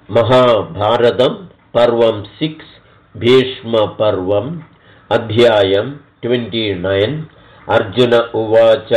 महाभारतं पर्वं 6 भीष्मपर्वम् अध्यायं 29 अर्जुन उवाच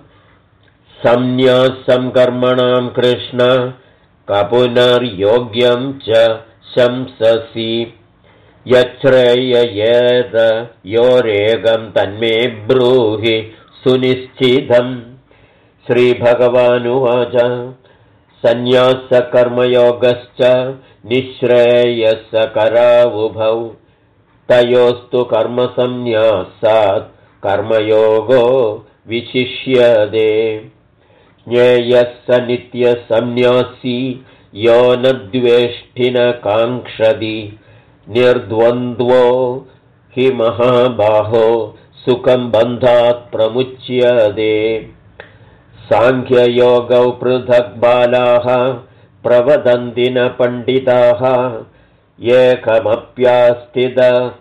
संन्यासं कर्मणां कृष्ण कपुनर्योग्यं च शंससि यच्छ्रेययेत योरेगं तन्मे ब्रूहि सुनिश्चितं श्रीभगवानुवाच संन्यासकर्मयोगश्च निःश्रेयसकरावुभौ तयोस्तु कर्मसंन्यासात् कर्मयोगो विशिष्यते ज्ञेयः स नित्यसंन्यासी यो न द्वेष्टि न काङ्क्षति निर्द्वन्द्वो हि महाबाहो सुखं बन्धात् प्रमुच्यते सांख्ययोगौ पृथक् बालाः प्रवदन्ति न पण्डिताः एकमप्यास्थित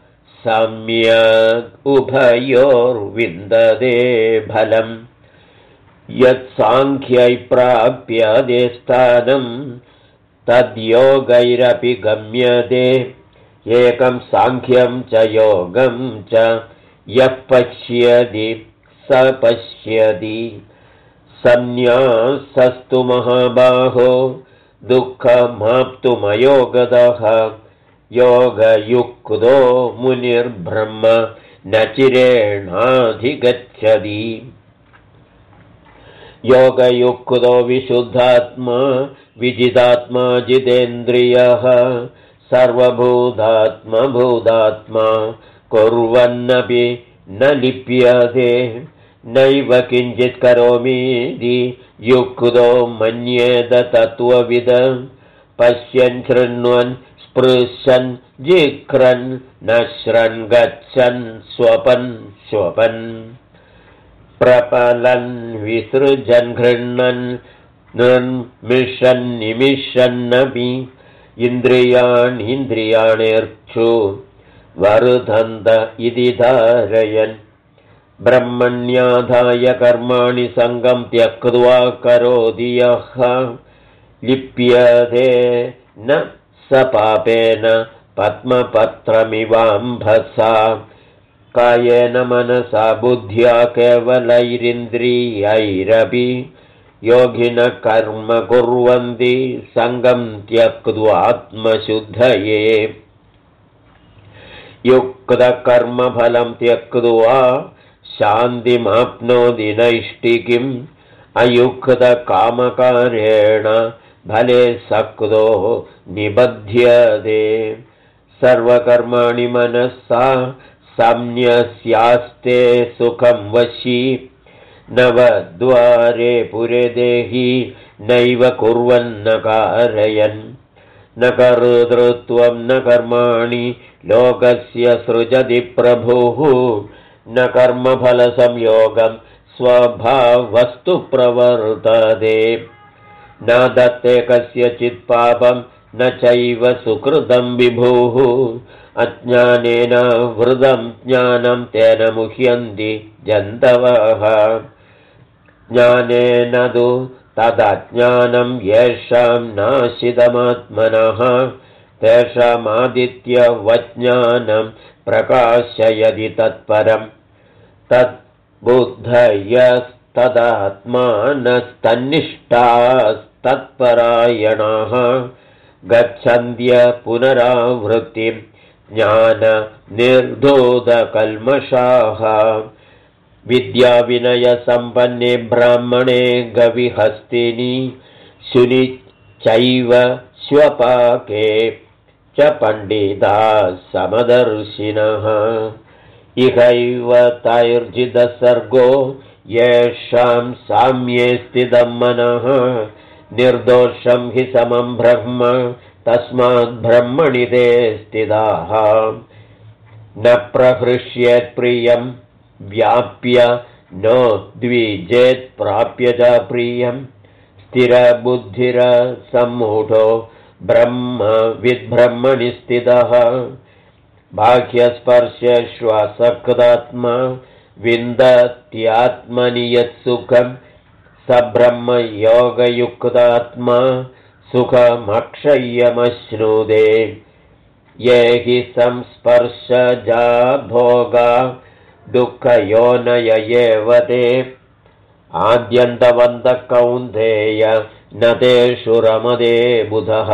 सम्यक् उभयोर्विन्दते फलम् यत्साङ्ख्यै प्राप्यते स्थानं तद्योगैरपि गम्यते एकं साङ्ख्यं च योगं च यः पश्यति स पश्यति संन्यासस्तु महाबाहो दुःखमाप्तुमयोगतः योगयुक्तो मुनिर्ब्रह्म न चिरेणाधिगच्छति योगयुक्तो विशुद्धात्मा विजितात्मा जितेन्द्रियः सर्वभूतात्मभूतात्मा कुर्वन्नपि न लिप्यते नैव किञ्चित् करोमीति युक्तो मन्येत तत्त्वविद पश्यन् शृण्वन् स्पृशन् जिघ्रन् नश्रन् गच्छन् स्वपन् स्वपन् प्रपलन् विसृजन् गृह्णन् निर्मिषन् निमिषन्नपि इन्द्रियाणीन्द्रियाणेऽर्चु वर्धन्त इति धारयन् ब्रह्मण्याधाय कर्माणि सङ्गं त्यक्त्वा करोति यः लिप्यते न स पापेन पद्मपत्रमिवाम्भसा कायेन मनसा बुद्ध्या केवलैरिन्द्रियैरपि योगिनः कर्म कुर्वन्ति सङ्गं त्यक्त्वात्मशुद्धये युक्तकर्मफलं त्यक्त्वा शान्तिमाप्नोति नैष्टिकीम् अयुक्तकामकारेण फले सक्तो निबध्यते सर्वकर्माणि मनसा संन्यस्यास्ते सुखं वशी नवद्वारे पुरे देहि नैव कुर्वन्न कारयन् न कर्तृत्वं न कर्माणि लोकस्य सृजति प्रभुः न कर्मफलसंयोगं स्वभावस्तु प्रवर्तते न दत्ते कस्यचित् पापं न चैव सुकृतं विभुः अज्ञानेन वृदं ज्ञानं तेन मुह्यन्ति जन्तवः ज्ञानेन तु तदज्ञानं येषां नाशितमात्मनः तेषामादित्यवज्ञानं प्रकाशयति तत्परम् तद्बुद्धयस्तदात्मानस्तन्निष्ठास्तत्परायणाः गच्छन्त्य पुनरावृत्तिं ज्ञाननिर्धूतकल्मषाः विद्याविनयसम्पन्ने ब्राह्मणे गविहस्तिनि शुनि चैव श्वपाके च पण्डिताः समदर्शिनः इहैव तैर्जितसर्गो येषां साम्ये स्थितं मनः निर्दोषं हि समं ब्रह्म तस्मात् ब्रह्मणि ते स्थिताः न प्रहृष्येत् प्रियं व्याप्य न द्विजेत् प्राप्य च प्रियं स्थिरबुद्धिरसम्मूढो ब्रह्म विद्ब्रह्मणि स्थितः बाह्यस्पर्शेष्वासक्तात्मा विन्दत्यात्मनि यत्सुखं स ब्रह्मयोगयुक्तात्मा सुखमक्षय्यमश्नुदे ये हि संस्पर्शजा भोगा दुःखयोनय एव ते आद्यन्तवन्तः कौन्तेय न तेषु रमते बुधः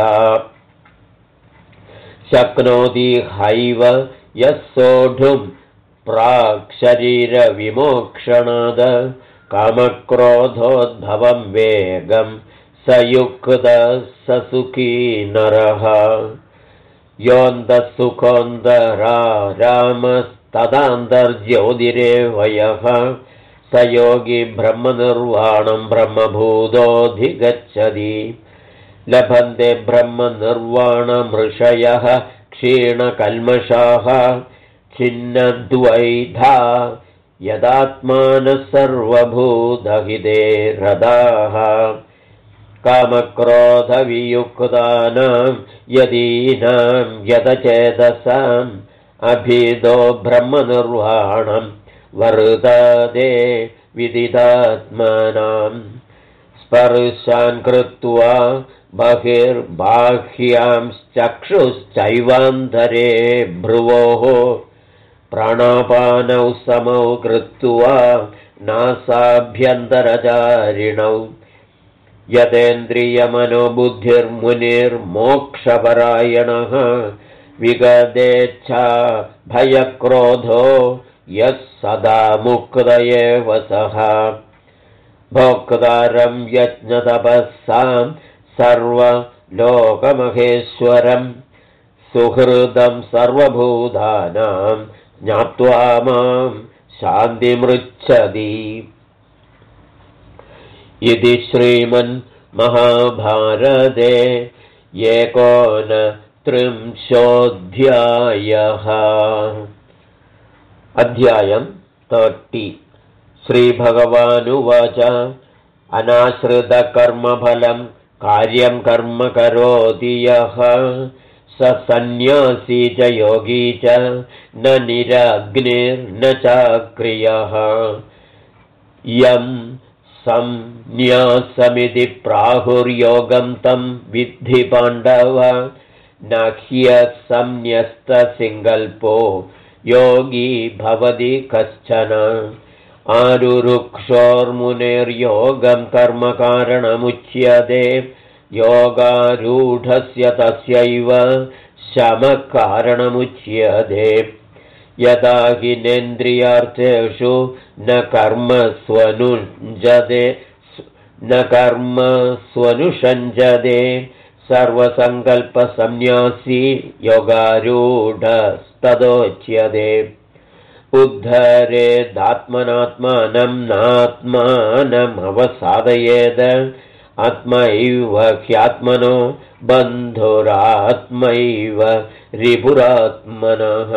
शक्नोति हैव यः सोढुं प्राक्शरीरविमोक्षणाद कामक्रोधोद्भवं वेगं स युक्तः स सुखी नरः योऽन्तः सुखोऽन्तरारामस्तदान्तर्ज्योतिरेव यः स योगी ब्रह्मनिर्वाणं ब्रह्मभूतोऽधिगच्छति लभन्ते ब्रह्मनिर्वाणमृषयः क्षीणकल्मषाः छिन्नद्वैधा यदात्मानः सर्वभूतहिते रदाः कामक्रोधवियुक्तानां यदीनां यतचेतसाम् अभिदो ब्रह्मनिर्वाणं वर्तते विदितात्मानां स्पर्शान् कृत्वा बहिर्बाह्यांश्चक्षुश्चैवान्तरे भ्रुवोः प्राणापानौ समौ कृत्वा नासाभ्यन्तरचारिणौ यतेन्द्रियमनोबुद्धिर्मुनिर्मोक्षपरायणः विगतेच्छा भयक्रोधो यः सदा मुक्त एव सः भोक्तारं यज्ञतपःसां सर्वलोकमहेश्वरं सुहृदं सर्वभूतानां ज्ञात्वा मां शान्तिमृच्छति इति श्रीमन्महाभारते 39 अध्यायं 30 श्रीभगवानुवाच अनाश्रितकर्मफलं कार्यं कर्म करोति यः स सन्न्यासी च योगी च न निरग्निर्न चाक्रियः यं संन्यासमिति प्राहुर्योगं तं विद्धि पाण्डव न ह्यसंन्यस्तसङ्कल्पो योगी भवति कश्चन आरुरुक्षोर्मुनेर्योगं कर्मकारणमुच्यते योगारूढस्य तस्यैव शमकारणमुच्यते यदा हि नेन्द्रियार्थेषु न कर्म स्वनुषञ्जते सर्वसङ्कल्पसन्न्यासी योगारूढस्तदोच्यते उद्धरेदात्मनात्मानं नात्मानमवसादयेद आत्मैव ह्यात्मनो बन्धुरात्मैव रिपुरात्मनः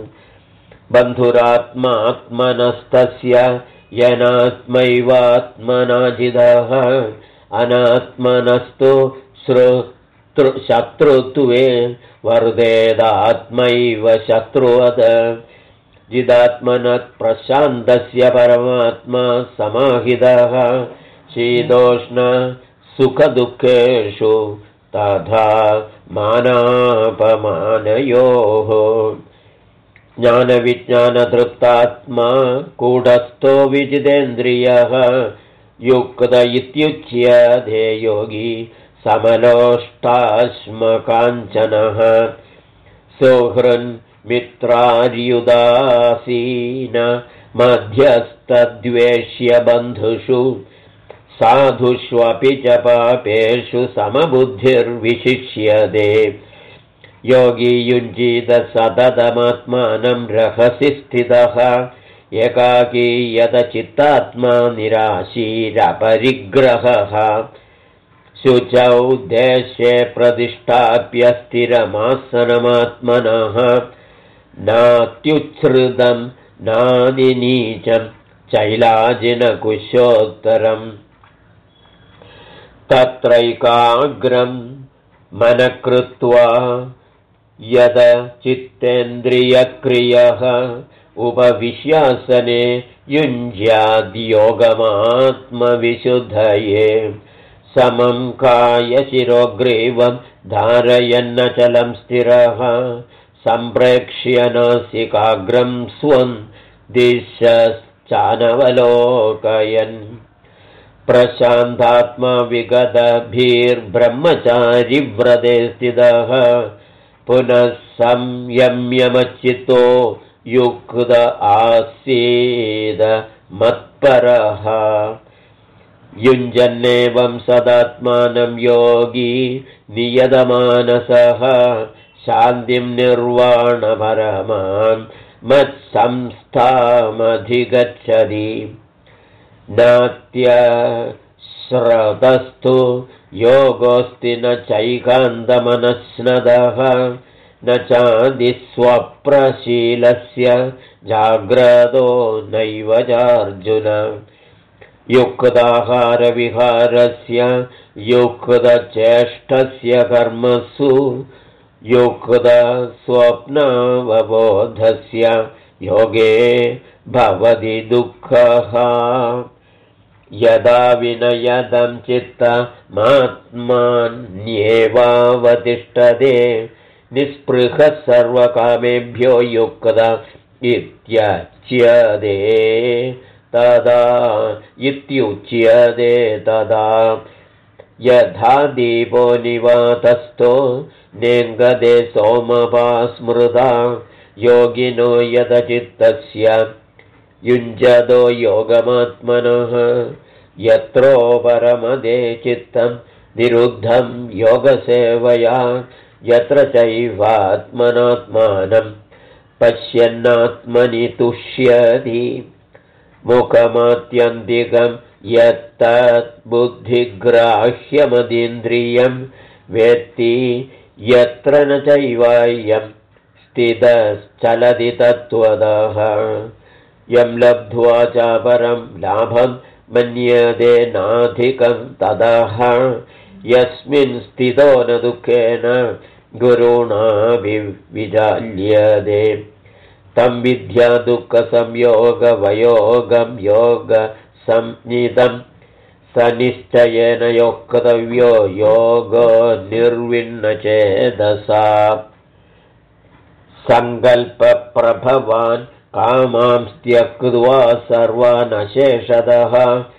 बन्धुरात्मात्मनस्तस्य यनात्मैवात्मना जितः अनात्मनस्तु शत्रुत्वे वर्धेदात्मैव शत्रुवद जिदात्मनः प्रशान्तस्य परमात्मा समाहितः शीतोष्ण सुखदुःखेषु तथा मानापमानयोः ज्ञानविज्ञानतृप्तात्मा कूटस्थो विजितेन्द्रियः युक्त इत्युच्यते योगी समलोष्टाश्मकाञ्चनः सुहृन्मित्रार्युदासीन मध्यस्तद्वेष्य बन्धुषु साधुष्वपि च पापेषु समबुद्धिर्विशिष्यते योगी युञ्जीत सततमात्मानं रहसि स्थितः एकाकी यतचित्तात्मा निराशीरपरिग्रहः शुचौ देशे प्रतिष्ठाप्य स्थिरमासनमात्मनः नात्युच्छ्रितं नादिनीचं चैलाजिनकुशोत्तरम् तत्रैकाग्रं मनः कृत्वा यद चित्तेन्द्रियक्रियः उपविश्यासने युञ्ज्याद्योगमात्मविशुद्धये समं कायशिरोग्रीवं धारयन्नचलं स्थिरः सम्प्रेक्ष्य नासिकाग्रं स्वं दिशश्चानवलोकयन् प्रशान्तात्मा विगतभिर्ब्रह्मचारिव्रते स्थितः पुनः संयम्यमच्चित्तो युक्त आसीद मत्परः युञ्जन्नेवं सदात्मानं योगी नियतमानसः शान्तिं निर्वाणपरमां मत्संस्थामधिगच्छति नात्यश्रतस्तु योगोऽस्ति न चैकान्तमनस्नदः न चादिस्वप्रशीलस्य जाग्रतो नैव चार्जुन युक्ताहारविहारस्य युक्तचेष्टस्य कर्मसु युक्तस्वप्नावबोधस्य योगे भवति दुःखः यदा विनयदं चित्तमात्मान्येवावतिष्ठते निःस्पृहः सर्वकामेभ्यो युक्त इत्युच्यते तदा यथा दीपो निवातस्थो नेङ्गते सोमपा स्मृता योगिनो यतचित्तस्य युञ्जतो योगमात्मनः यत्रोपरमदे चित्तं निरुद्धं योगसेवया यत्र चैवात्मनात्मानं पश्यन्नात्मनि तुष्यति मुखमात्यन्तिकं यत्तद्बुद्धिग्राह्यमतीन्द्रियं वेत्ति यत्र न चैवायं स्थितश्चलति तत्त्वतः यं लब्ध्वा च परं लाभं मन्यते नाधिकं ततः यस्मिन् स्थितो न दुःखेन गुरुणाभिविचाल्यते तं विद्या दुःखसंयोगवयोगं योगसंज्ञितं स निश्चयेन योक्तव्यो योगो निर्विण्णचेतसा सङ्कल्पप्रभवान् कामांस् त्यक्त्वा सर्वान् अशेषतः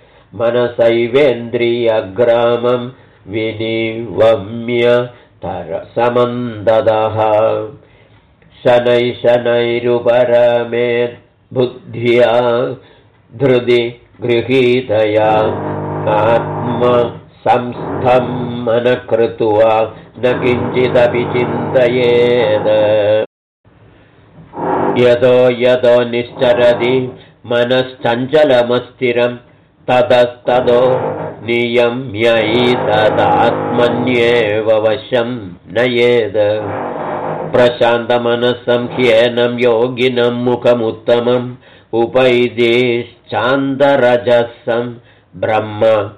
मनसैवेन्द्रियग्रामं विनिवम्य तरसमन्ददः शनैरुपरमेद् बुद्ध्या धृति गृहीतया आत्मसंस्थं मनः कृत्वा न किञ्चिदपि चिन्तयेत् यतो निश्चरति मनश्चञ्चलमस्थिरं ततस्ततो नियम्यैतदात्मन्येव वशं नयेत् प्रशान्तमनसं ह्येनं योगिनं मुखमुत्तमम् उपैदिश्चान्तरजसं ब्रह्म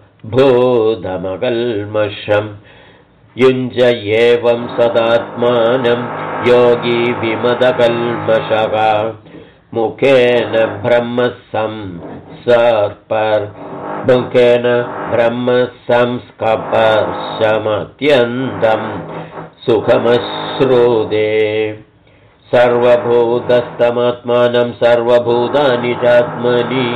भूतमकल्मषं युञ्ज एवं सदात्मानं योगी विमदकल्मषः मुखेन ब्रह्मसंस्पर्शमत्यन्तं सुखमश्नुते सर्वभूतस्थमात्मानं सर्वभूतानि चात्मनि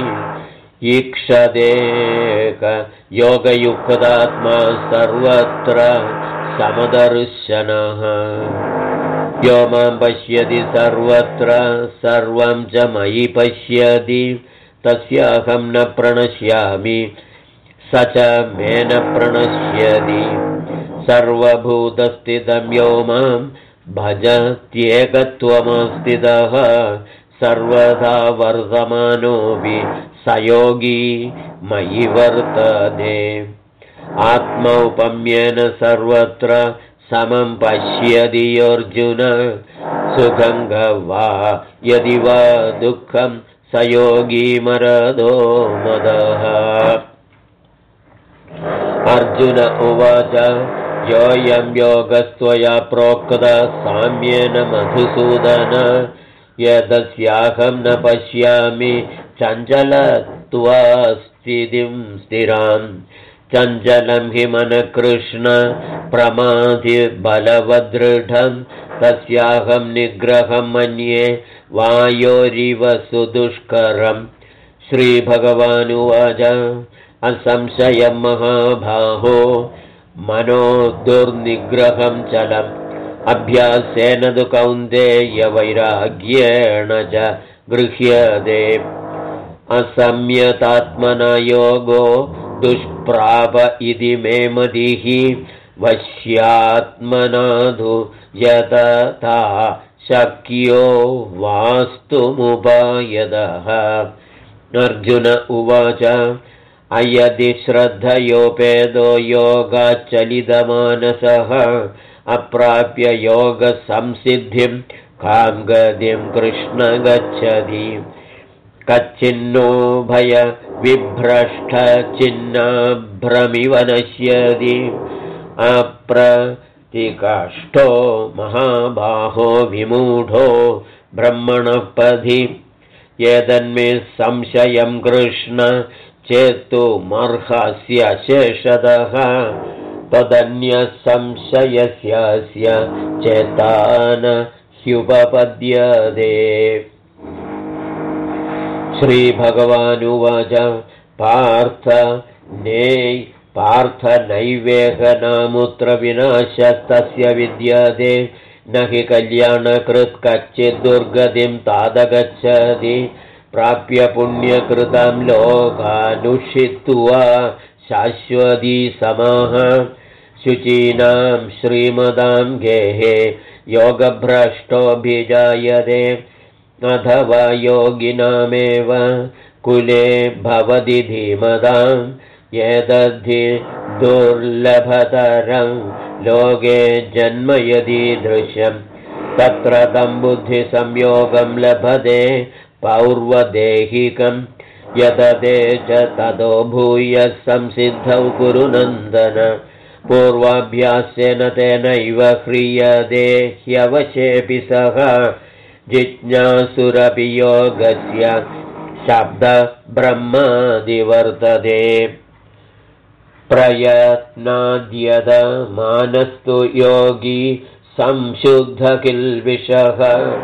ईक्षदेक योगयुक्तात्मा सर्वत्र समदर्शनः यो मां पश्यति सर्वत्र सर्वं च मयि पश्यति तस्याहं न प्रणश्यामि स च मे न प्रणश्यति सर्वभूतस्थितं यो मां भजत्येकत्वमस्थितः सर्वदा वर्तमानोऽपि स योगी मयि वर्तते आत्मौपम्येन सर्वत्र समं पश्यति अर्जुन सुखं वा यदि वा दुःखं स योगी मरदो मदः अर्जुन उवाच योऽयं योगस्त्वया प्रोक्तः साम्येन मधुसूदन यदस्याहं न पश्यामि चञ्चलत्वास्थितिं स्थिरां चञ्चलं हि मनकृष्ण प्रमाधिबलवदृढं तस्याहं निग्रहं मन्ये वायोरिव सुदुष्करम् श्रीभगवानुवाच असंशयं महाबाहो मनो दुर्निग्रहं चलम् अभ्यासेन तु कौन्तेय वैराग्येण च गृह्यते असंयतात्मना योगो दुष्प्राप इति मे मतिः वश्यात्मनाधु यतता शक्यो वास्तुमुपायतः अर्जुन उवाच अयदि श्रद्धयोपेदो योगाच्चलितमानसः अप्राप्य योगसंसिद्धिं कां गतिं कृष्ण गच्छति कच्चिन्नो भय विभ्रष्टचिन्नाभ्रमिव नश्यति अप्रतिकष्टो महाबाहो विमूढो ब्रह्मणः पथि एतन्मे संशयं कृष्ण चेत्तुमर्हस्य शेषतः तदन्यसंशयस्यास्य चेतान ह्युपपद्यते श्रीभगवानुवाच पार्थ नैवेहनामुत्र विनाशस्तस्य विद्यते न हि कल्याणकृत् कच्चित् दुर्गतिं तादगच्छति प्राप्य पुण्यकृतं लोकानुषित्वा शाश्वती समाः शुचीनां श्रीमदां गेहे योगभ्रष्टोऽभिजायते अथवा योगिनामेव कुले भवति धीमतां एतद्धि दुर्लभतरं लोके जन्म यदीदृशं तत्र तं बुद्धिसंयोगं लभते पौर्वदेहिकं यतते च ततो भूयः संसिद्धौ कुरु नन्दन पूर्वाभ्यासेन तेनैव ह्रियते ह्यवशेऽपि सः जिज्ञासुरपि योगस्य शब्दब्रह्मादिवर्तते प्रयत्नाद्यतमानस्तु योगी संशुद्धकिल्बिषः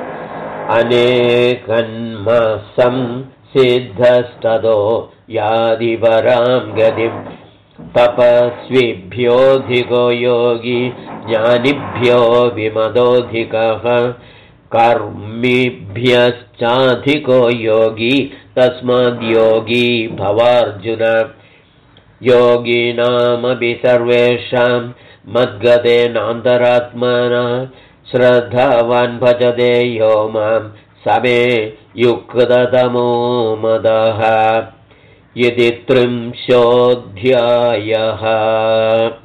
अनेकन्मसंसिद्धस्ततो यादिपरां गतिं तपस्विभ्योऽधिको योगी ज्ञानिभ्यो विमदोऽधिकः कर्मिभ्यश्चाधिको योगी तस्माद्योगी भवार्जुन योगिनामपि सर्वेषां मद्गतेनान्तरात्मना श्रद्धावान् भजते यो मां समे युक्ततमो मदः इति 30 अध्यायः।